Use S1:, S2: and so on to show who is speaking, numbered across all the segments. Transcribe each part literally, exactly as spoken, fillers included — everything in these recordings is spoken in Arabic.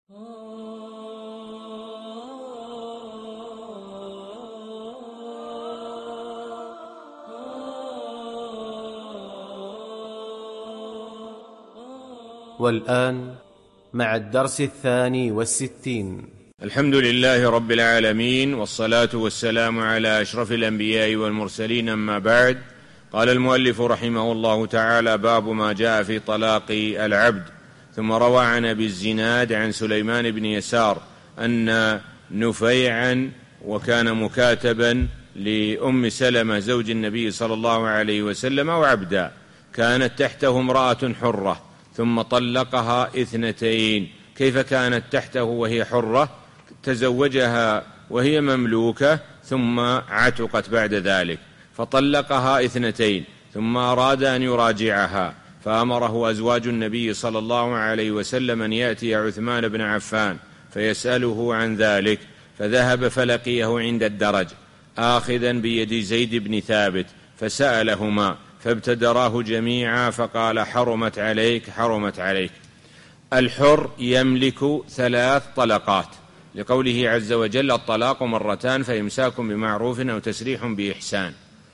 S1: والآن مع الدرس الثاني والستين.
S2: الحمد لله رب العالمين، والصلاة والسلام على أشرف الأنبياء والمرسلين، أما بعد. قال المؤلف رحمه الله تعالى: باب ما جاء في طلاق العبد. ثم روى عن أبي الزناد عن سليمان بن يسار أن نفيعا وكان مكاتبا لأم سلمة زوج النبي صلى الله عليه وسلم وعبدا، كانت تحته امرأة حرة ثم طلقها اثنتين. كيف كانت تحته وهي حرة؟ تزوجها وهي مملوكة ثم عتقت بعد ذلك، فطلقها اثنتين ثم أراد أن يراجعها، فأمره أزواج النبي صلى الله عليه وسلم أن يأتي عثمان بن عفان فيسأله عن ذلك، فذهب فلقيه عند الدرج آخذا بيد زيد بن ثابت فسألهما فابتدراه جميعا، فقال: حرمت عليك حرمت عليك. الحر يملك ثلاث طلقات، لقوله عز وجل: الطلاق مرتان فإمساك بمعروف أو تسريح بإحسان.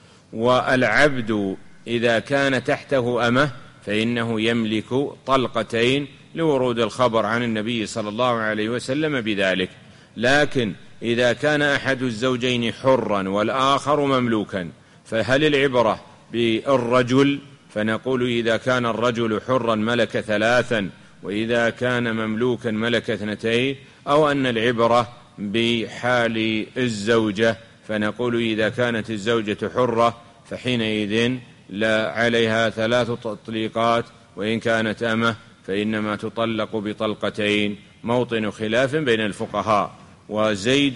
S2: والعبد إذا كان تحته أمه فإنه يملك طلقتين، لورود الخبر عن النبي صلى الله عليه وسلم بذلك. لكن إذا كان أحد الزوجين حرا والآخر مملوكا، فهل العبرة بالرجل؟ فنقول إذا كان الرجل حرا ملك ثلاثا، وإذا كان مملوكا ملك اثنتين، أو أن العبرة بحال الزوجة، فنقول إذا كانت الزوجة حرة فحينئذ لا عليها ثلاث تطليقات، وإن كانت أمه فإنما تطلق بطلقتين. موطن خلاف بين الفقهاء، وزيد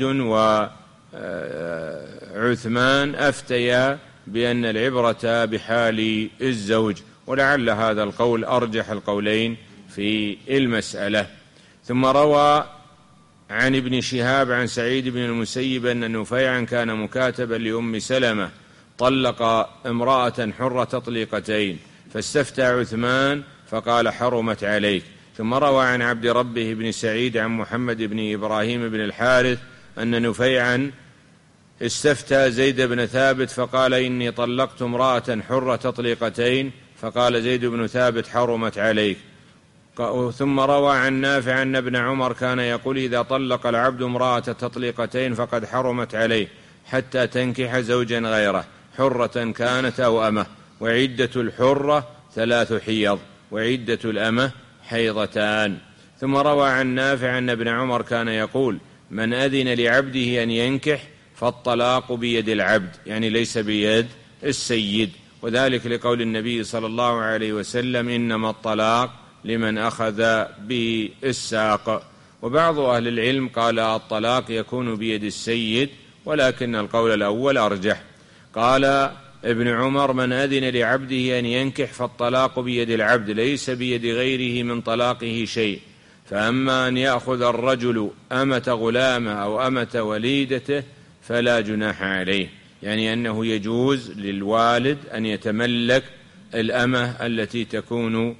S2: وعثمان أفتيا بأن العبرة بحال الزوج، ولعل هذا القول أرجح القولين في المسألة. ثم روى عن ابن شهاب عن سعيد بن المسيب أن نفيعا كان مكاتبا لأم سلمة طلق امرأة حرة تطليقتين، فاستفتى عثمان فقال: حرمت عليك. ثم روى عن عبد ربه بن سعيد عن محمد بن إبراهيم بن الحارث أن نفيعا استفتى زيد بن ثابت فقال: إني طلقت امرأة حرة تطليقتين، فقال زيد بن ثابت: حرمت عليك. ثم روى عن نافع أن ابن عمر كان يقول: إذا طلق العبد امرأة تطليقتين فقد حرمت عليه حتى تنكح زوجا غيره، حرة كانت أو أمه، وعدة الحرة ثلاث حيض، وعدة الأمة حيضتان. ثم روى عن نافع أن ابن عمر كان يقول: من أذن لعبده أن ينكح فالطلاق بيد العبد، يعني ليس بيد السيد، وذلك لقول النبي صلى الله عليه وسلم: إنما الطلاق لمن أخذ بالساق. وبعض أهل العلم قال الطلاق يكون بيد السيد، ولكن القول الأول أرجح. قال ابن عمر: من أذن لعبده أن ينكح فالطلاق بيد العبد، ليس بيد غيره من طلاقه شيء. فأما أن يأخذ الرجل أمة غلامه أو أمة وليدته فلا جناح عليه، يعني أنه يجوز للوالد أن يتملك الأمة التي تكون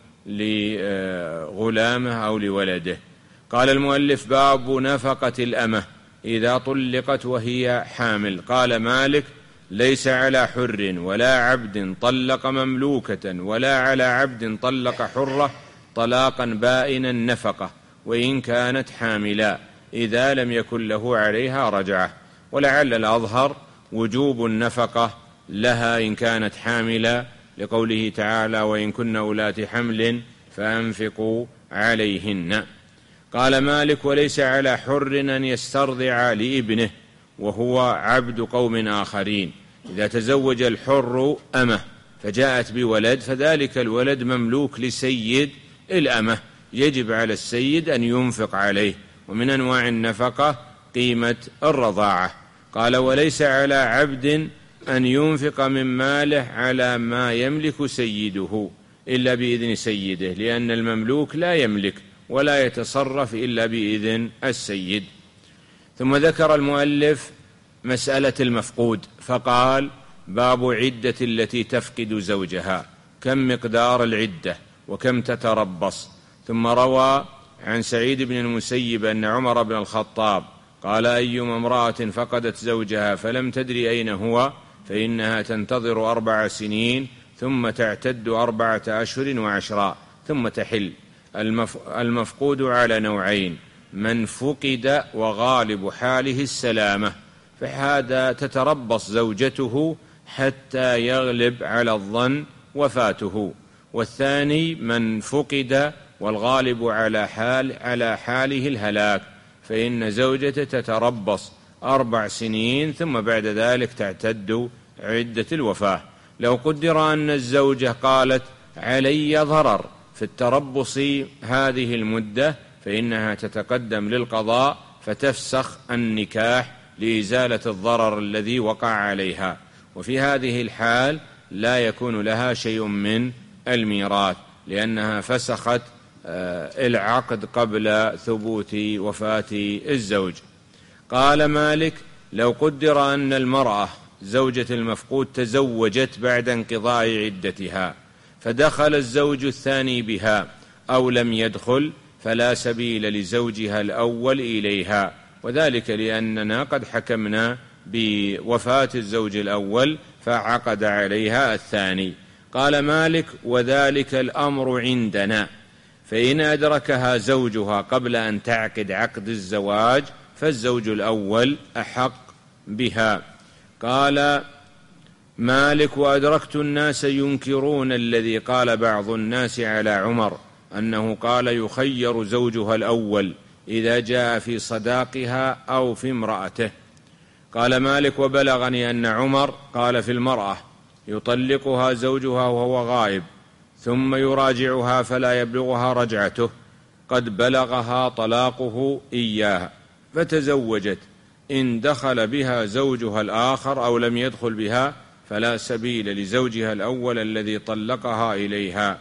S2: لغلامه أو لولده. قال المؤلف: باب نفقة الأمة إذا طلقت وهي حامل. قال مالك: ليس على حر ولا عبد طلق مملوكة ولا على عبد طلق حرة طلاقا بائنا نفقة، وإن كانت حاملا، إذا لم يكن له عليها رجعة. ولعل الأظهر وجوب النفقة لها إن كانت حاملا، لقوله تعالى: وإن كن أولات حمل فأنفقوا عليهن. قال مالك: وليس على حر أن يسترضع لابنه وهو عبد قوم آخرين. إذا تزوج الحر أمه فجاءت بولد، فذلك الولد مملوك لسيد الأمة، يجب على السيد أن ينفق عليه، ومن أنواع النفقة قيمة الرضاعة. قال: وليس على عبد أن ينفق من ماله على ما يملك سيده إلا بإذن سيده، لأن المملوك لا يملك ولا يتصرف إلا بإذن السيد. ثم ذكر المؤلف مسألة المفقود، فقال: باب عدة التي تفقد زوجها، كم مقدار العدة وكم تتربص. ثم روى عن سعيد بن المسيب أن عمر بن الخطاب قال: أيما امرأة فقدت زوجها فلم تدري أين هو فإنها تنتظر أربع سنين ثم تعتد أربعة أشهر وعشرا ثم تحل. المفقود على نوعين: من فقد وغالب حاله السلامة، فهذا تتربص زوجته حتى يغلب على الظن وفاته. والثاني من فقد والغالب على حال على حاله الهلاك، فإن زوجته تتربص أربع سنين ثم بعد ذلك تعتد عدة الوفاة. لو قدر أن الزوجة قالت: علي ضرر في التربص هذه المدة، فإنها تتقدم للقضاء فتفسخ النكاح لإزالة الضرر الذي وقع عليها، وفي هذه الحال لا يكون لها شيء من الميراث، لأنها فسخت العقد قبل ثبوت وفاة الزوج. قال مالك: لو قدر أن المرأة زوجة المفقود تزوجت بعد انقضاء عدتها فدخل الزوج الثاني بها أو لم يدخل، فلا سبيل لزوجها الأول إليها، وذلك لأننا قد حكمنا بوفاة الزوج الأول فعقد عليها الثاني. قال مالك: وذلك الأمر عندنا، فإن أدركها زوجها قبل أن تعقد عقد الزواج فالزوج الأول أحق بها. قال مالك: وأدركت الناس ينكرون الذي قال بعض الناس على عمر أنه قال يخير زوجها الأول إذا جاء في صداقها أو في امرأته. قال مالك: وبلغني أن عمر قال في المرأة يطلقها زوجها وهو غائب ثم يراجعها فلا يبلغها رجعته، قد بلغها طلاقه إياها فتزوجت، إن دخل بها زوجها الآخر أو لم يدخل بها فلا سبيل لزوجها الأول الذي طلقها إليها.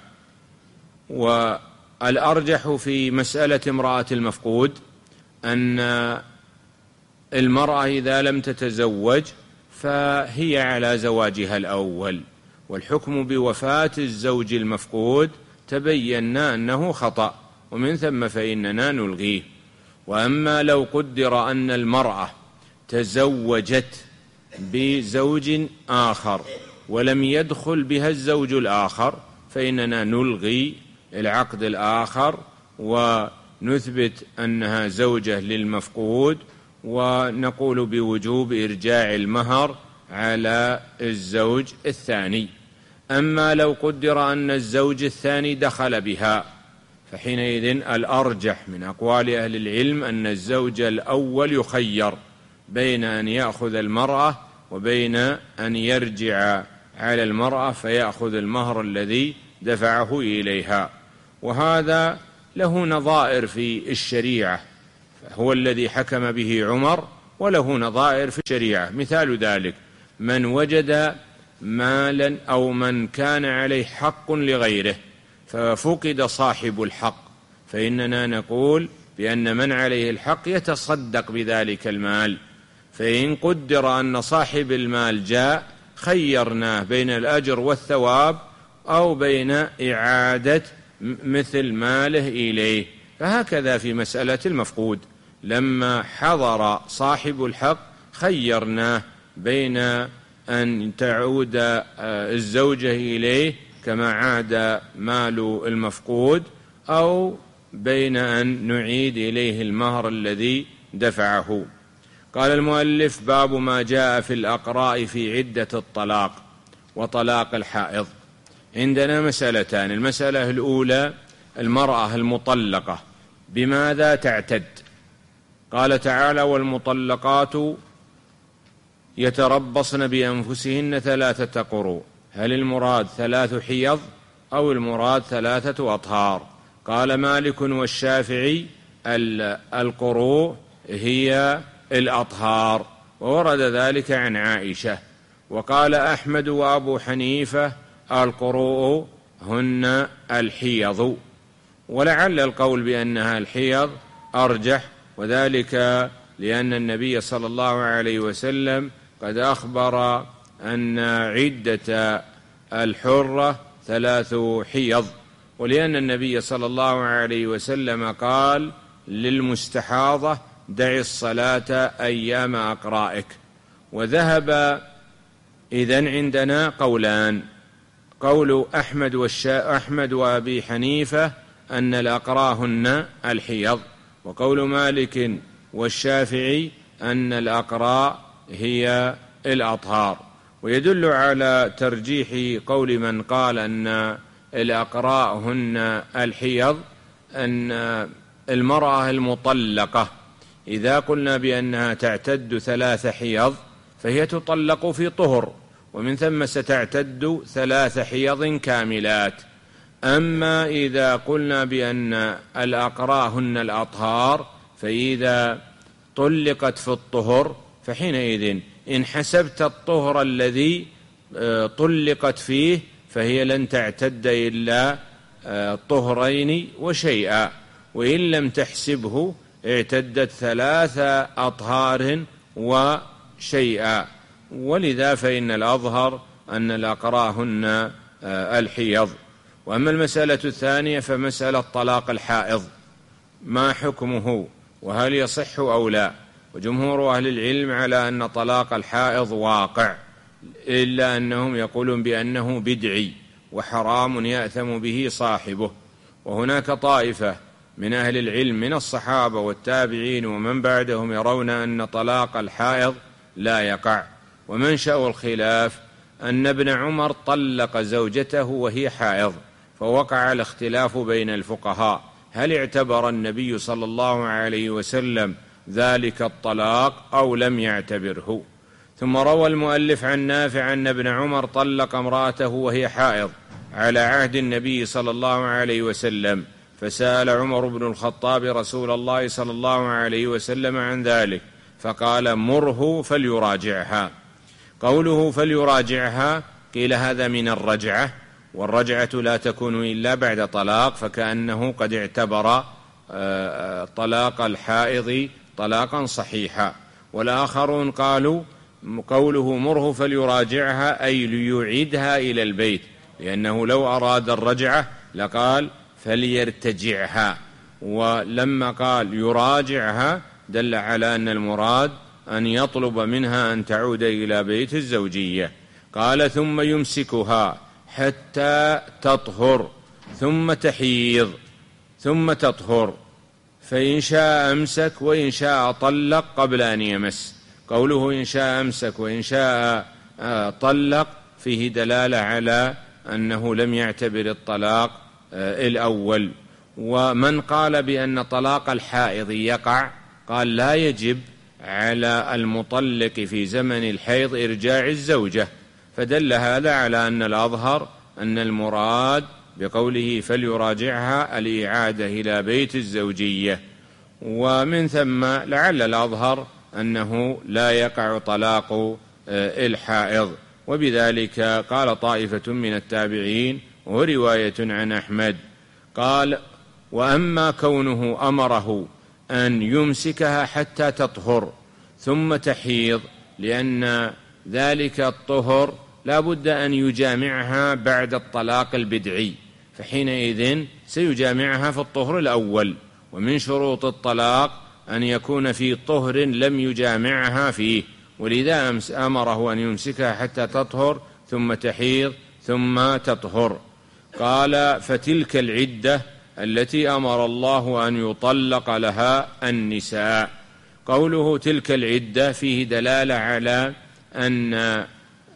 S2: والأرجح في مسألة امرأة المفقود أن المرأة إذا لم تتزوج فهي على زواجها الأول، والحكم بوفاة الزوج المفقود تبينا أنه خطأ، ومن ثم فإننا نلغيه. وأما لو قدر أن المرأة تزوجت بزوج آخر ولم يدخل بها الزوج الآخر فإننا نلغي العقد الآخر ونثبت أنها زوجة للمفقود، ونقول بوجوب إرجاع المهر على الزوج الثاني. أما لو قدر أن الزوج الثاني دخل بها فحينئذ الأرجح من أقوال أهل العلم أن الزوج الأول يخير بين أن يأخذ المرأة وبين أن يرجع على المرأة فيأخذ المهر الذي دفعه إليها. وهذا له نظائر في الشريعة، هو الذي حكم به عمر، وله نظائر في الشريعة. مثال ذلك: من وجد مالا أو من كان عليه حق لغيره ففقد صاحب الحق، فإننا نقول بأن من عليه الحق يتصدق بذلك المال. فإن قدر أن صاحب المال جاء خيرناه بين الأجر والثواب أو بين إعادة مثل ماله إليه. فهكذا في مسألة المفقود، لما حضر صاحب الحق خيرناه بين أن تعود الزوجة إليه كما عاد مال المفقود أو بين أن نعيد إليه المهر الذي دفعه. قال المؤلف: باب ما جاء في الأقراء في عدة الطلاق وطلاق الحائض. عندنا مسألتان: المسألة الأولى المرأة المطلقة بماذا تعتد؟ قال تعالى: والمطلقات يتربصن بأنفسهن ثلاثة قروء. هل المراد ثلاث حيض أو المراد ثلاثة أطهار؟ قال مالك والشافعي: القروء هي الأطهار، وورد ذلك عن عائشة. وقال أحمد وأبو حنيفة: القروء هن الحيض. ولعل القول بأنها الحيض أرجح، وذلك لأن النبي صلى الله عليه وسلم قد أخبر أن عدة الحرة ثلاث حيض، ولأن النبي صلى الله عليه وسلم قال للمستحاضة دع الصلاة أيام أقرائك. وذهب إذن عندنا قولان: قول أحمد, والشا... أحمد وأبي حنيفة أن الأقراء هن الحيض، وقول مالك والشافعي أن الأقراء هي الأطهار. ويدل على ترجيح قول من قال أن الأقراء هن الحيض أن المرأة المطلقة إذا قلنا بأنها تعتد ثلاث حيض فهي تطلق في طهر، ومن ثم ستعتد ثلاث حيض كاملات. أما إذا قلنا بأن الأقراء هن الأطهار فإذا طلقت في الطهر فحينئذ إن حسبت الطهر الذي طلقت فيه فهي لن تعتد إلا طهرين وشيئا، وإن لم تحسبه اعتدت ثلاث أطهار وشيئا. ولذا فإن الأظهر أن الأقراء هن الحيض. وأما المسألة الثانية فمسألة طلاق الحائض ما حكمه وهل يصح أو لا؟ وجمهور أهل العلم على أن طلاق الحائض واقع، إلا أنهم يقولون بأنه بدعي وحرام يأثم به صاحبه. وهناك طائفة من أهل العلم من الصحابة والتابعين ومن بعدهم يرون أن طلاق الحائض لا يقع. ومنشأ الخلاف أن ابن عمر طلق زوجته وهي حائض، فوقع الاختلاف بين الفقهاء هل اعتبر النبي صلى الله عليه وسلم ذلك الطلاق أو لم يعتبره. ثم روى المؤلف عن نافع أن ابن عمر طلق امرأته وهي حائض على عهد النبي صلى الله عليه وسلم، فسأل عمر بن الخطاب رسول الله صلى الله عليه وسلم عن ذلك فقال مره فليراجعها. قوله فليراجعها قيل هذا من الرجعة، والرجعة لا تكون إلا بعد طلاق، فكأنه قد اعتبر طلاق الحائض طلاقا صحيحا. والآخرون قالوا قوله مره فليراجعها أي ليعيدها إلى البيت، لأنه لو أراد الرجعة لقال فليرتجعها، ولما قال يراجعها دل على أن المراد أن يطلب منها أن تعود إلى بيت الزوجية. قال ثم يمسكها حتى تطهر ثم تحيض ثم تطهر، فإن شاء أمسك وإن شاء طلق قبل أن يمس. قوله إن شاء أمسك وإن شاء طلق فيه دلالة على أنه لم يعتبر الطلاق الأول. ومن قال بأن طلاق الحائض يقع قال لا يجب على المطلق في زمن الحيض إرجاع الزوجة، فدل هذا على أن الأظهر أن المراد بقوله فليراجعها الإعادة إلى بيت الزوجية. ومن ثم لعل الأظهر أنه لا يقع طلاق الحائض. وبذلك قال طائفة من التابعين ورواية عن أحمد قال وأما كونه أمره أن يمسكها حتى تطهر ثم تحيض لأن ذلك الطهر لا بد أن يجامعها بعد الطلاق البدعي، فحينئذ سيجامعها في الطهر الأول، ومن شروط الطلاق أن يكون في طهر لم يجامعها فيه، ولذا أمره أن يمسكها حتى تطهر ثم تحيض ثم تطهر. قال فتلك العدة التي أمر الله أن يطلق لها النساء. قوله تلك العدة فيه دلالة على أن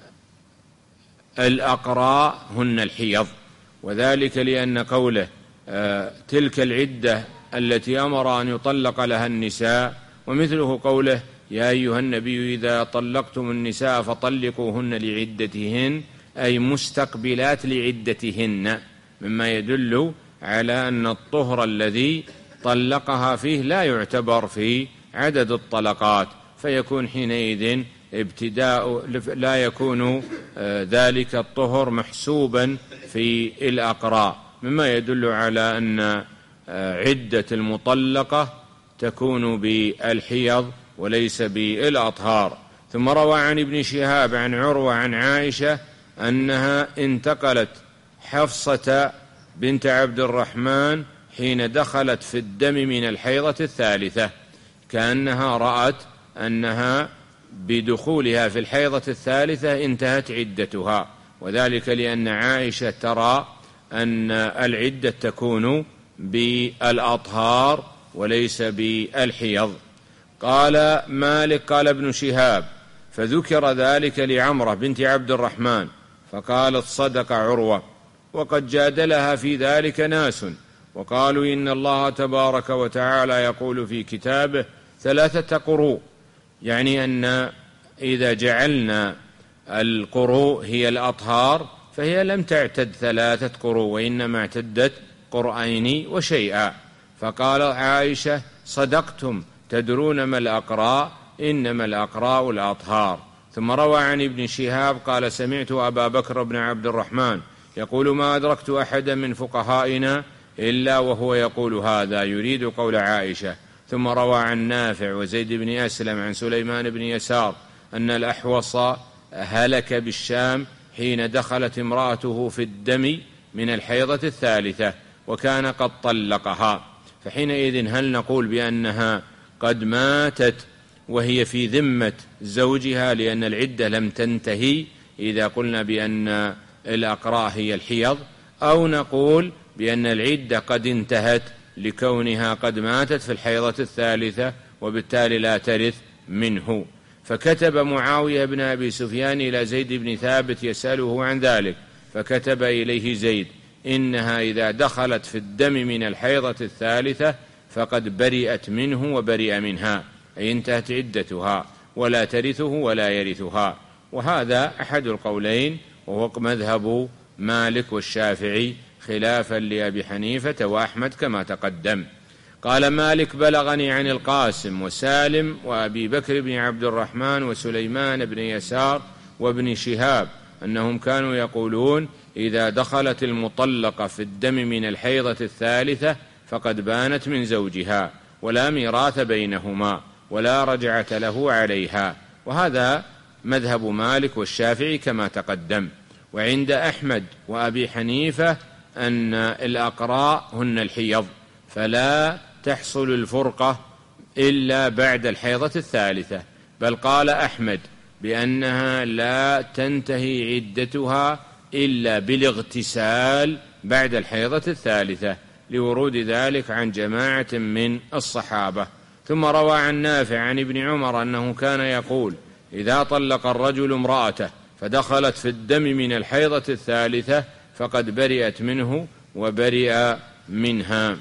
S2: الأقراء هن الحيض، وذلك لأن قوله تلك العدة التي أمر أن يطلق لها النساء، ومثله قوله يا أيها النبي إذا طلقتم النساء فطلقوهن لعدتهن أي مستقبلات لعدتهن، مما يدل على أن الطهر الذي طلقها فيه لا يعتبر في عدد الطلقات، فيكون حينئذ ابتداء لا يكون ذلك الطهر محسوبا في الأقراء، مما يدل على أن عدة المطلقة تكون بالحيض وليس بالأطهار. ثم روى عن ابن شهاب عن عروة عن عائشة أنها انتقلت حفصة بنت عبد الرحمن حين دخلت في الدم من الحيضة الثالثة، كأنها رأت أنها بدخولها في الحيضة الثالثة انتهت عدتها، وذلك لأن عائشة ترى أن العدة تكون بالأطهار وليس بالحيض. قال مالك قال ابن شهاب: فذكر ذلك لعمرة بنت عبد الرحمن فقالت: صدق عروة. وقد جادلها في ذلك ناس وقالوا: إن الله تبارك وتعالى يقول في كتابه ثلاثة قروء، يعني أن إذا جعلنا القروء هي الأطهار فهي لم تعتد ثلاثة قروء وإنما اعتدت قرآن وشيئا. فقال عائشة: صدقتم، تدرون ما الأقراء، إنما الأقراء الأطهار. ثم روى عن ابن شهاب قال: سمعت أبا بكر بن عبد الرحمن يقول: ما أدركت أحدا من فقهائنا إلا وهو يقول هذا، يريد قول عائشة. ثم روى عن نافع وزيد بن أسلم عن سليمان بن يسار أن الأحوص هلك بالشام حين دخلت امرأته في الدم من الحيضة الثالثة وكان قد طلقها، فحينئذ هل نقول بأنها قد ماتت وهي في ذمة زوجها لأن العدة لم تنتهي إذا قلنا بأن الأقراء هي الحيض، أو نقول بأن العدة قد انتهت لكونها قد ماتت في الحيضة الثالثة وبالتالي لا ترث منه؟ فكتب معاوية بن أبي سفيان إلى زيد بن ثابت يسأله عن ذلك، فكتب إليه زيد: إنها إذا دخلت في الدم من الحيضة الثالثة فقد برئت منه وبرئ منها، أي انتهت عدتها ولا ترثه ولا يرثها. وهذا أحد القولين وهو مذهب مالك والشافعي خلافا لأبي حنيفة وأحمد كما تقدم. قال مالك: بلغني عن القاسم وسالم وأبي بكر بن عبد الرحمن وسليمان بن يسار وابن شهاب أنهم كانوا يقولون: إذا دخلت المطلقة في الدم من الحيضة الثالثة فقد بانت من زوجها ولا ميراث بينهما ولا رجعة له عليها. وهذا مذهب مالك والشافعي كما تقدم. وعند أحمد وأبي حنيفة أن الأقراء هن الحيض، فلا تحصل الفرقة إلا بعد الحيضة الثالثة، بل قال أحمد بأنها لا تنتهي عدتها إلا بالاغتسال بعد الحيضة الثالثة، لورود ذلك عن جماعة من الصحابة. ثم روى عن نافع عن ابن عمر أنه كان يقول: إذا طلق الرجل امرأته فدخلت في الدم من الحيضة الثالثة فقد برئت منه وبرئ منها.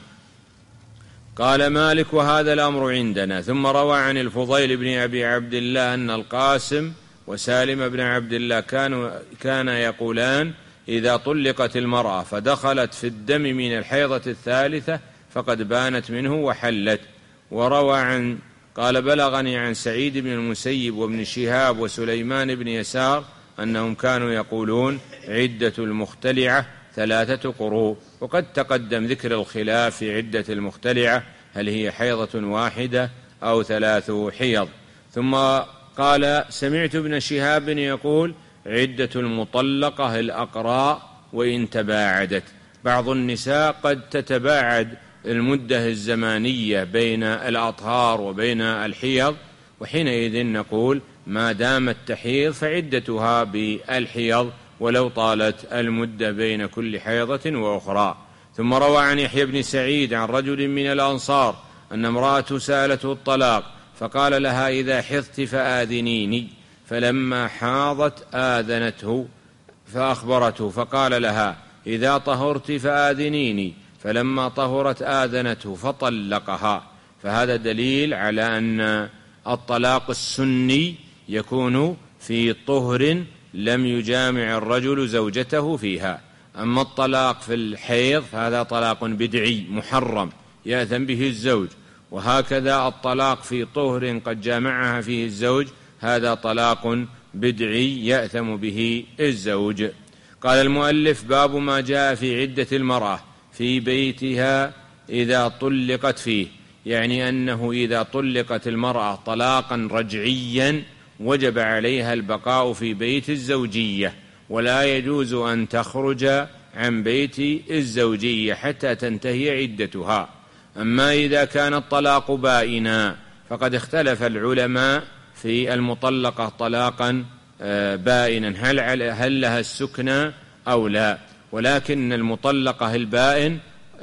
S2: قال مالك: وهذا الأمر عندنا. ثم روى عن الفضيل بن أبي عبد الله أن القاسم وسالم بن عبد الله كانوا كان يقولان: إذا طلقت المرأة فدخلت في الدم من الحيضة الثالثة فقد بانت منه وحلت. وروى عن قال: بلغني عن سعيد بن المسيب وابن شهاب وسليمان بن يسار أنهم كانوا يقولون: عدة المختلعة ثلاثة قروء. وقد تقدم ذكر الخلاف في عدة المختلعة، هل هي حيضة واحدة أو ثلاث حيض. ثم قال: سمعت ابن شهاب يقول: عدة المطلقة الأقراء وإن تباعدت. بعض النساء قد تتباعد المدة الزمانية بين الأطهار وبين الحيض، وحينئذ نقول ما دامت تحيض فعدتها بالحيض ولو طالت المدة بين كل حيضة وأخرى. ثم روى عن يحيى بن سعيد عن رجل من الأنصار أن امرأته سألته الطلاق فقال لها: إذا حضت فآذنيني، فلما حاضت آذنته فأخبرته فقال لها: إذا طهرت فآذنيني، فلما طهرت آذنته فطلقها. فهذا دليل على أن الطلاق السني يكون في طهر لم يجامع الرجل زوجته فيها. أما الطلاق في الحيض فهذا طلاق بدعي محرم يأثم به الزوج، وهكذا الطلاق في طهر قد جامعها فيه الزوج هذا طلاق بدعي يأثم به الزوج. قال المؤلف: باب ما جاء في عدة المرأة في بيتها إذا طلقت فيه، يعني أنه إذا طلقت المرأة طلاقا رجعيا وجب عليها البقاء في بيت الزوجية، ولا يجوز أن تخرج عن بيت الزوجية حتى تنتهي عدتها. أما إذا كان الطلاق بائنا فقد اختلف العلماء في المطلقة طلاقا بائنا هل لها السكنى أو لا، ولكن المطلقة البائن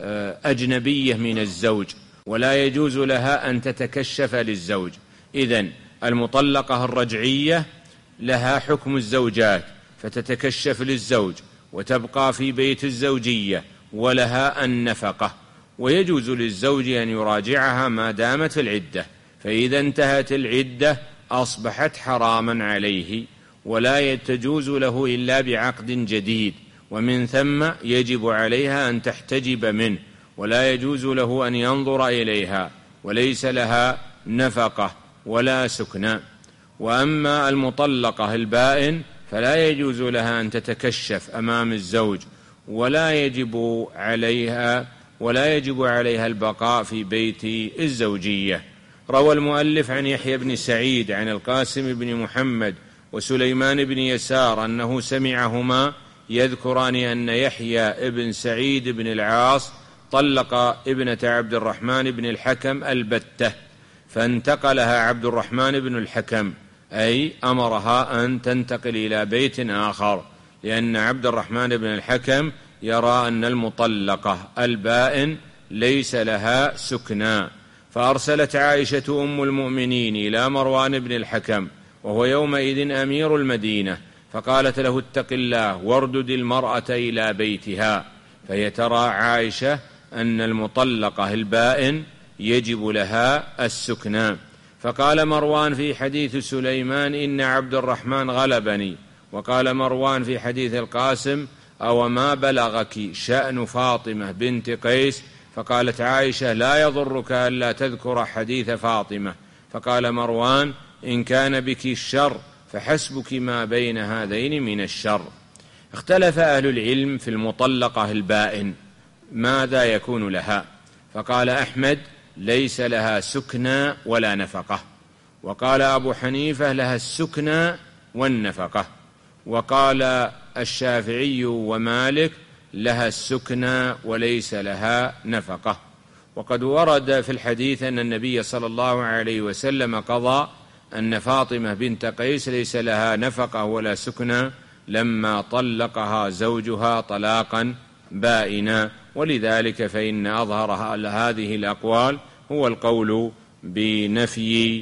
S2: أجنبية من الزوج ولا يجوز لها أن تتكشف للزوج. إذن المطلقة الرجعية لها حكم الزوجات فتتكشف للزوج وتبقى في بيت الزوجية ولها النفقة، ويجوز للزوج أن يراجعها ما دامت العدة، فإذا انتهت العدة أصبحت حراما عليه ولا تجوز له إلا بعقد جديد، ومن ثم يجب عليها أن تحتجب منه ولا يجوز له أن ينظر إليها، وليس لها نفقة ولا سكنى. وأما المطلقة البائن فلا يجوز لها أن تتكشف أمام الزوج ولا يجب عليها ولا يجب عليها البقاء في بيت الزوجية. روى المؤلف عن يحيى بن سعيد عن القاسم بن محمد وسليمان بن يسار أنه سمعهما يذكران أن يحيى بن سعيد بن العاص طلق ابنة عبد الرحمن بن الحكم البتة، فانتقلها عبد الرحمن بن الحكم، أي أمرها أن تنتقل إلى بيت آخر، لأن عبد الرحمن بن الحكم يرى أن المطلقة البائن ليس لها سكنى. فأرسلت عائشة أم المؤمنين إلى مروان بن الحكم وهو يومئذ أمير المدينة، فقالت له اتق الله واردد المرأة إلى بيتها. فهي ترى عائشة أن المطلقة البائن يجب لها السكنى. فقال مروان في حديث سليمان إن عبد الرحمن غلبني، وقال مروان في حديث القاسم أو ما بلغك شأن فاطمة بنت قيس؟ فقالت عائشة لا يضرك ألا تذكر حديث فاطمة. فقال مروان إن كان بك الشر فحسبك ما بين هذين من الشر. اختلف أهل العلم في المطلقة البائن ماذا يكون لها، فقال أحمد ليس لها سكنى ولا نفقة، وقال أبو حنيفة لها السكنى والنفقة، وقال الشافعي ومالك لها السكنى وليس لها نفقة. وقد ورد في الحديث أن النبي صلى الله عليه وسلم قضى أن فاطمة بنت قيس ليس لها نفقة ولا سكنى لما طلقها زوجها طلاقا بائنا، ولذلك فإن أظهر هذه الأقوال هو القول بنفي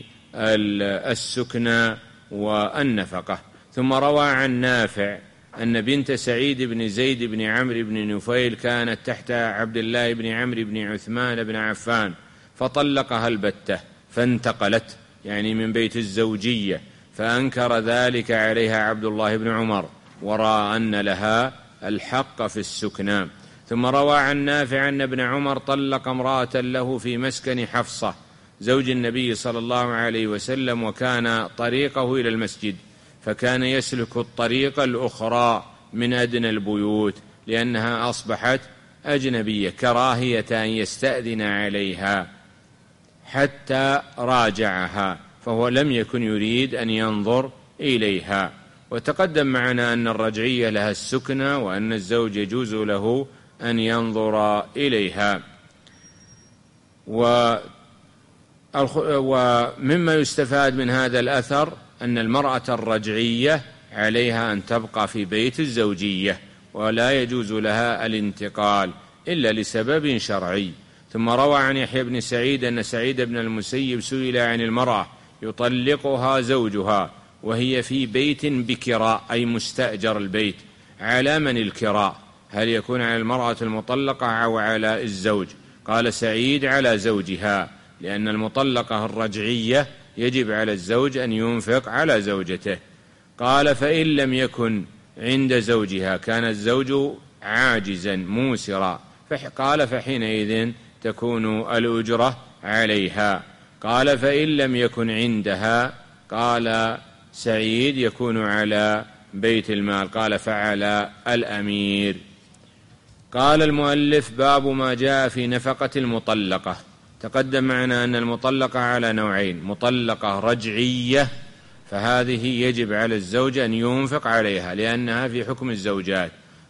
S2: السكنى والنفقة. ثم روى عن نافع أن بنت سعيد بن زيد بن عمرو بن نفيل كانت تحت عبد الله بن عمرو بن عثمان بن عفان فطلقها البتة فانتقلت، يعني من بيت الزوجية، فأنكر ذلك عليها عبد الله بن عمر ورأى أن لها الحق في السكنى. ثم روى عن نافع أن ابن عمر طلق امرأة له في مسكن حفصة زوج النبي صلى الله عليه وسلم، وكان طريقه إلى المسجد، فكان يسلك الطريق الأخرى من أدنى البيوت لأنها أصبحت أجنبية، كراهية أن يستأذن عليها حتى راجعها، فهو لم يكن يريد أن ينظر إليها. وتقدم معنا أن الرجعية لها السكنى وأن الزوج يجوز له أن ينظر إليها. ومما يستفاد من هذا الأثر أن المرأة الرجعية عليها أن تبقى في بيت الزوجية ولا يجوز لها الانتقال إلا لسبب شرعي. ثم روى عن يحيى بن سعيد أن سعيد بن المسيب سئل عن المرأة يطلقها زوجها وهي في بيت بكراء، أي مستأجر البيت، على من الكراء؟ هل يكون على المرأة المطلقة أو على الزوج؟ قال سعيد على زوجها، لأن المطلقة الرجعية يجب على الزوج أن ينفق على زوجته. قال فإن لم يكن عند زوجها كان الزوج عاجزا موسرا، قال فحينئذ تكون الأجرة عليها. قال فإن لم يكن عندها، قال سعيد يكون على بيت المال، قال فعلى الأمير. قال المؤلف باب ما جاء في نفقة المطلقة. تقدم معنا أن المطلقة على نوعين: مطلقة رجعية فهذه يجب على الزوج أن ينفق عليها لأنها في حكم الزوجات،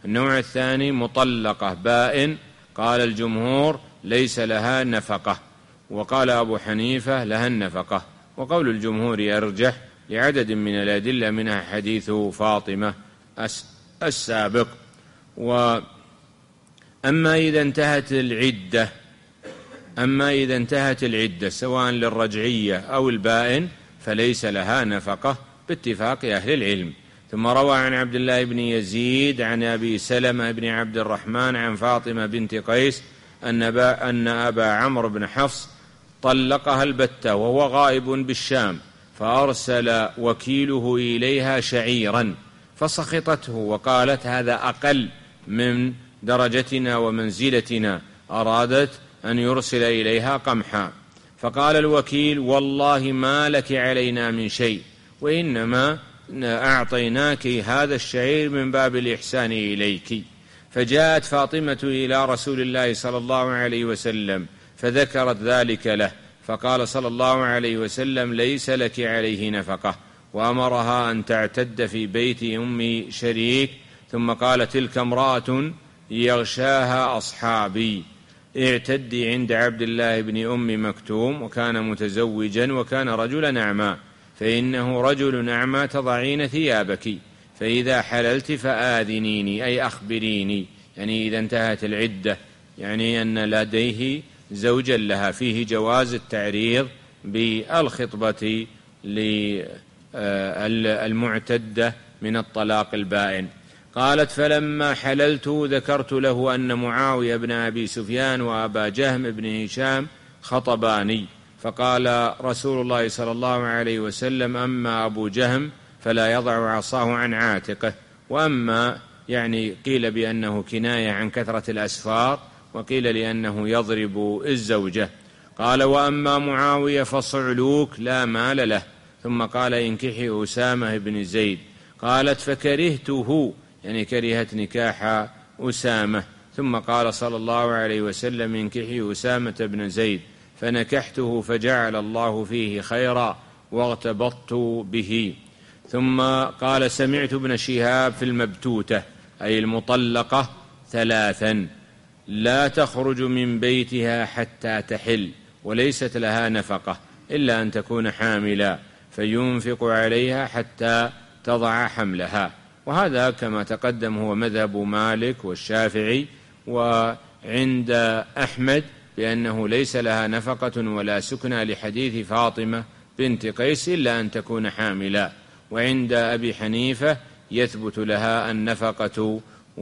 S2: النوع الثاني مطلقة بائن، قال الجمهور ليس لها نفقة، وقال أبو حنيفة لها النفقة، وقول الجمهور يرجح لعدد من الأدلة منها حديث فاطمة السابق. وأما إذا انتهت العدة أما إذا انتهت العدة سواء للرجعية أو البائن فليس لها نفقة باتفاق أهل العلم. ثم روى عن عبد الله بن يزيد عن أبي سلمة بن عبد الرحمن عن فاطمة بنت قيس أن أبا, أن أبا عمرو بن حفص طلقها البتة وهو غائب بالشام، فأرسل وكيله إليها شعيرا فسخطته وقالت هذا أقل من درجتنا ومنزلتنا، أرادت أن يرسل إليها قمحا، فقال الوكيل والله ما لك علينا من شيء، وإنما أعطيناك هذا الشعير من باب الإحسان إليك. فجاءت فاطمة إلى رسول الله صلى الله عليه وسلم فذكرت ذلك له، فقال صلى الله عليه وسلم ليس لك عليه نفقة، وأمرها أن تعتد في بيت أم شريك. ثم قال تلك امرأة يغشاها أصحابي، اعتدي عند عبد الله بن أم مكتوم وكان متزوجا وكان رجلا أعمى، فإنه رجل أعمى تضعين ثيابك، فإذا حللت فآذنيني أي أخبريني، يعني إذا انتهت العدة، يعني أن لديه زوجا لها، فيه جواز التعريض بالخطبة للمعتدة من الطلاق البائن. قالت فلما حللت ذكرت له أن معاوية بن أبي سفيان وأبا جهم بن هشام خطباني، فقال رسول الله صلى الله عليه وسلم أما أبو جهم فلا يضع عصاه عن عاتقه، وأما يعني قيل بأنه كناية عن كثرة الأسفار، وقيل لأنه يضرب الزوجة. قال وأما معاوية فصعلوك لا مال له. ثم قال انكحي أسامة بن زيد. قالت فكرهته، يعني كرهت نكاح أسامة. ثم قال صلى الله عليه وسلم انكحي أسامة بن زيد، فنكحته فجعل الله فيه خيرا واغتبطت به. ثم قال سمعت ابن شهاب في المبتوتة أي المطلقة ثلاثا لا تخرج من بيتها حتى تحل، وليست لها نفقة إلا أن تكون حاملا، فينفق عليها حتى تضع حملها. وهذا كما تقدم هو مذهب مالك والشافعي، وعند أحمد بأنه ليس لها نفقة ولا سكنى لحديث فاطمة بنت قيس إلا أن تكون حاملا. وعند أبي حنيفة يثبت لها النفقة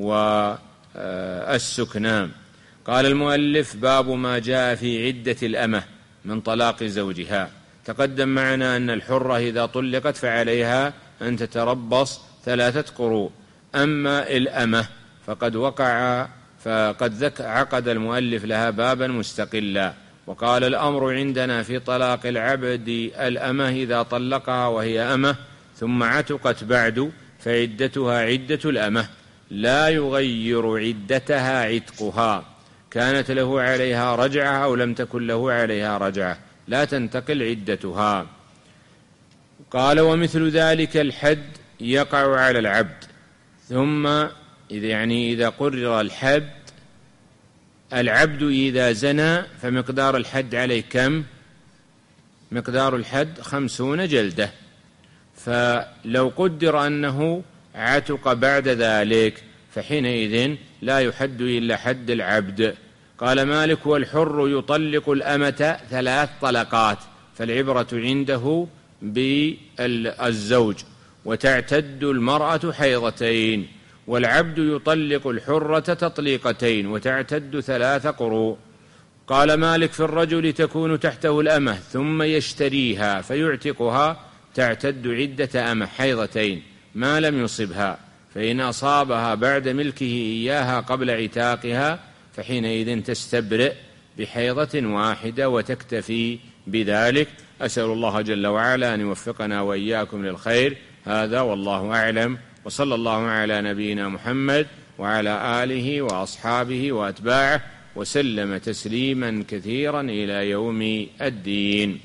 S2: والسكنى. قال المؤلف باب ما جاء في عدة الأمة من طلاق زوجها. تقدم معنا أن الحرة إذا طلقت فعليها أن تتربص ثلاثة قروء. أما الأمة فقد وقع فقد عقد المؤلف لها بابا مستقلا، وقال الأمر عندنا في طلاق العبد الأمة إذا طلقها وهي أمة ثم عتقت بعد فعدتها عدة الأمة، لا يغير عدتها عتقها، كانت له عليها رجعة أو لم تكن له عليها رجعة، لا تنتقل عدتها. قال ومثل ذلك الحد يقع على العبد. ثم إذا يعني إذا قرر الحد، العبد إذا زنى فمقدار الحد عليه كم؟ مقدار الحد خمسون جلدة. فلو قدر أنه عتق بعد ذلك فحينئذ لا يحد إلا حد العبد. قال مالك والحر يطلق الأمة ثلاث طلقات، فالعبرة عنده بالزوج، وتعتد المرأة حيضتين، والعبد يطلق الحرة تطليقتين وتعتد ثلاث قروء. قال مالك في الرجل تكون تحته الأمة ثم يشتريها فيعتقها، تعتد عدة أمة حيضتين ما لم يصبها، فإن أصابها بعد ملكه إياها قبل عتاقها فحينئذ تستبرئ بحيضة واحدة وتكتفي بذلك. أسأل الله جل وعلا أن يوفقنا وإياكم للخير. هذا والله أعلم، وصلى الله على نبينا محمد وعلى آله وأصحابه وأتباعه وسلم تسليما كثيرا إلى يوم الدين.